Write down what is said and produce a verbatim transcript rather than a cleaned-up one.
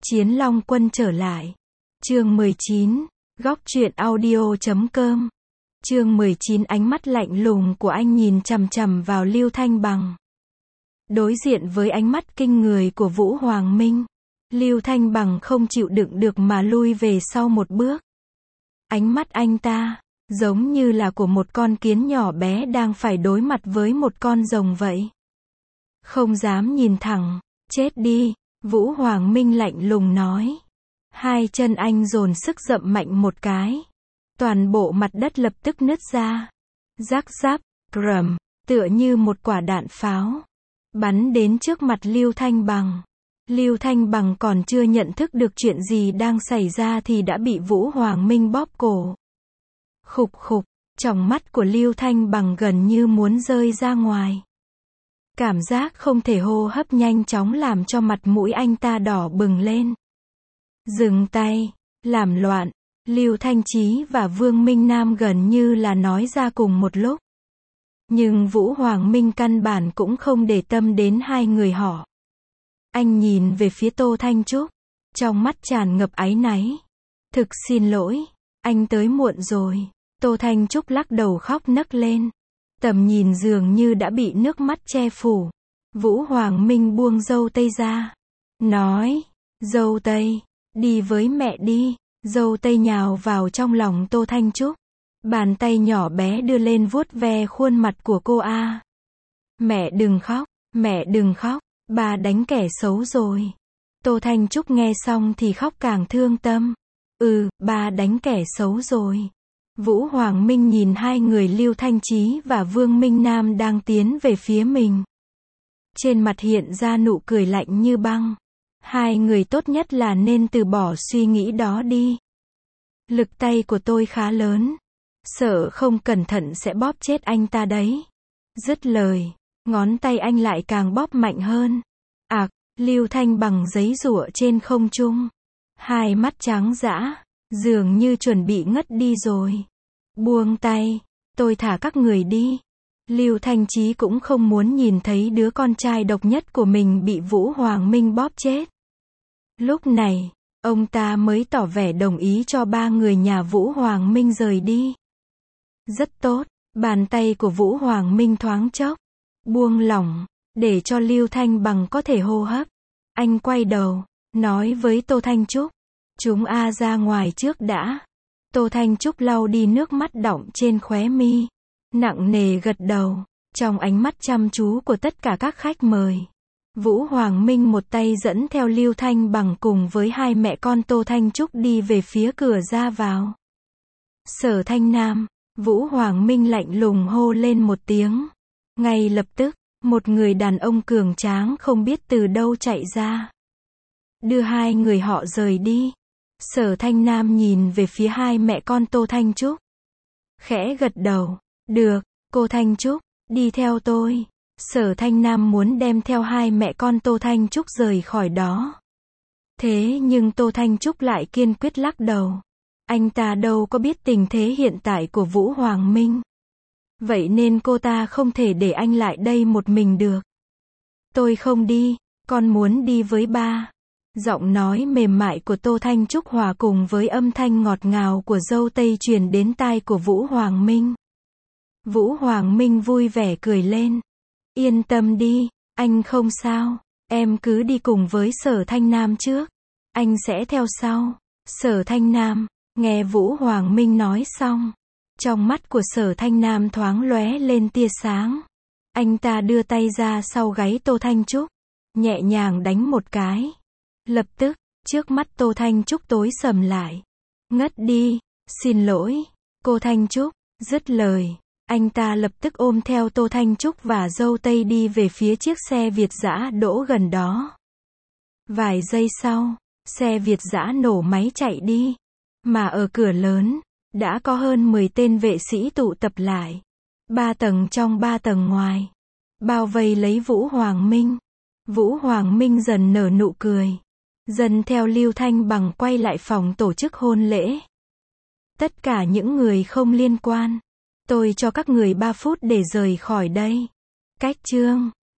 Chiến Long Quân trở lại. Chương mười chín. Góc truyện audio chấm com. Chương mười chín. Ánh mắt lạnh lùng của anh nhìn chằm chằm vào Lưu Thanh Bằng. Đối diện với ánh mắt kinh người của Vũ Hoàng Minh, Lưu Thanh Bằng không chịu đựng được mà lui về sau một bước. Ánh mắt anh ta, giống như là của một con kiến nhỏ bé đang phải đối mặt với một con rồng vậy. Không dám nhìn thẳng, chết đi, Vũ Hoàng Minh lạnh lùng nói. Hai chân anh dồn sức dậm mạnh một cái. Toàn bộ mặt đất lập tức nứt ra. Rắc rắc, rầm, tựa như một quả đạn pháo. Bắn đến trước mặt Lưu Thanh Bằng. Lưu Thanh Bằng còn chưa nhận thức được chuyện gì đang xảy ra thì đã bị Vũ Hoàng Minh bóp cổ. Khục khục, tròng mắt của Lưu Thanh Bằng gần như muốn rơi ra ngoài. Cảm giác không thể hô hấp nhanh chóng làm cho mặt mũi anh ta đỏ bừng lên. Dừng tay, làm loạn, Lưu Thanh Chí và Vương Minh Nam gần như là nói ra cùng một lúc. Nhưng Vũ Hoàng Minh căn bản cũng không để tâm đến hai người họ. Anh nhìn về phía Tô Thanh Trúc, trong mắt tràn ngập áy náy. Thực xin lỗi, anh tới muộn rồi. Tô Thanh Trúc lắc đầu khóc nấc lên. Tầm nhìn dường như đã bị nước mắt che phủ. Vũ Hoàng Minh buông dâu tây ra. Nói, dâu tây, đi với mẹ đi. Dâu tây nhào vào trong lòng Tô Thanh Trúc. Bàn tay nhỏ bé đưa lên vuốt ve khuôn mặt của cô a. Mẹ đừng khóc, mẹ đừng khóc, bà đánh kẻ xấu rồi. Tô Thanh Trúc nghe xong thì khóc càng thương tâm. Ừ, bà đánh kẻ xấu rồi. Vũ Hoàng Minh nhìn hai người Lưu Thanh Chí và Vương Minh Nam đang tiến về phía mình. Trên mặt hiện ra nụ cười lạnh như băng. Hai người tốt nhất là nên từ bỏ suy nghĩ đó đi. Lực tay của tôi khá lớn. Sợ không cẩn thận sẽ bóp chết anh ta đấy. Dứt lời, ngón tay anh lại càng bóp mạnh hơn. Ạc, Lưu Thanh Bằng giấy giụa trên không trung. Hai mắt trắng dã, dường như chuẩn bị ngất đi rồi. Buông tay, tôi thả các người đi. Lưu Thanh Chí cũng không muốn nhìn thấy đứa con trai độc nhất của mình bị Vũ Hoàng Minh bóp chết. Lúc này, ông ta mới tỏ vẻ đồng ý cho ba người nhà Vũ Hoàng Minh rời đi. Rất tốt, bàn tay của Vũ Hoàng Minh thoáng chốc buông lỏng, để cho Lưu Thanh Bằng có thể hô hấp. Anh quay đầu, nói với Tô Thanh Trúc, chúng a ra ngoài trước đã. Tô Thanh Trúc lau đi nước mắt đọng trên khóe mi, nặng nề gật đầu, trong ánh mắt chăm chú của tất cả các khách mời. Vũ Hoàng Minh một tay dẫn theo Lưu Thanh Bằng cùng với hai mẹ con Tô Thanh Trúc đi về phía cửa ra vào. Sở Thanh Nam, Vũ Hoàng Minh lạnh lùng hô lên một tiếng. Ngay lập tức, một người đàn ông cường tráng không biết từ đâu chạy ra. Đưa hai người họ rời đi. Sở Thanh Nam nhìn về phía hai mẹ con Tô Thanh Trúc. Khẽ gật đầu. Được, cô Thanh Trúc, đi theo tôi. Sở Thanh Nam muốn đem theo hai mẹ con Tô Thanh Trúc rời khỏi đó. Thế nhưng Tô Thanh Trúc lại kiên quyết lắc đầu. Anh ta đâu có biết tình thế hiện tại của Vũ Hoàng Minh. Vậy nên cô ta không thể để anh lại đây một mình được. Tôi không đi, con muốn đi với ba. Giọng nói mềm mại của Tô Thanh Trúc hòa cùng với âm thanh ngọt ngào của dâu tây truyền đến tai của Vũ Hoàng Minh. Vũ Hoàng Minh vui vẻ cười lên. Yên tâm đi, anh không sao, em cứ đi cùng với Sở Thanh Nam trước. Anh sẽ theo sau. Sở Thanh Nam, nghe Vũ Hoàng Minh nói xong. Trong mắt của Sở Thanh Nam thoáng lóe lên tia sáng. Anh ta đưa tay ra sau gáy Tô Thanh Trúc, nhẹ nhàng đánh một cái. Lập tức, trước mắt Tô Thanh Trúc tối sầm lại. Ngất đi, xin lỗi, cô Thanh Trúc. Dứt lời, anh ta lập tức ôm theo Tô Thanh Trúc và dâu tây đi về phía chiếc xe Việt dã đỗ gần đó. Vài giây sau, xe Việt dã nổ máy chạy đi. Mà ở cửa lớn, đã có hơn mười tên vệ sĩ tụ tập lại. Ba tầng trong ba tầng ngoài. Bao vây lấy Vũ Hoàng Minh. Vũ Hoàng Minh dần nở nụ cười. Dần theo Lưu Thanh Bằng quay lại phòng tổ chức hôn lễ. Tất cả những người không liên quan. Tôi cho các người ba phút để rời khỏi đây. Cách chương.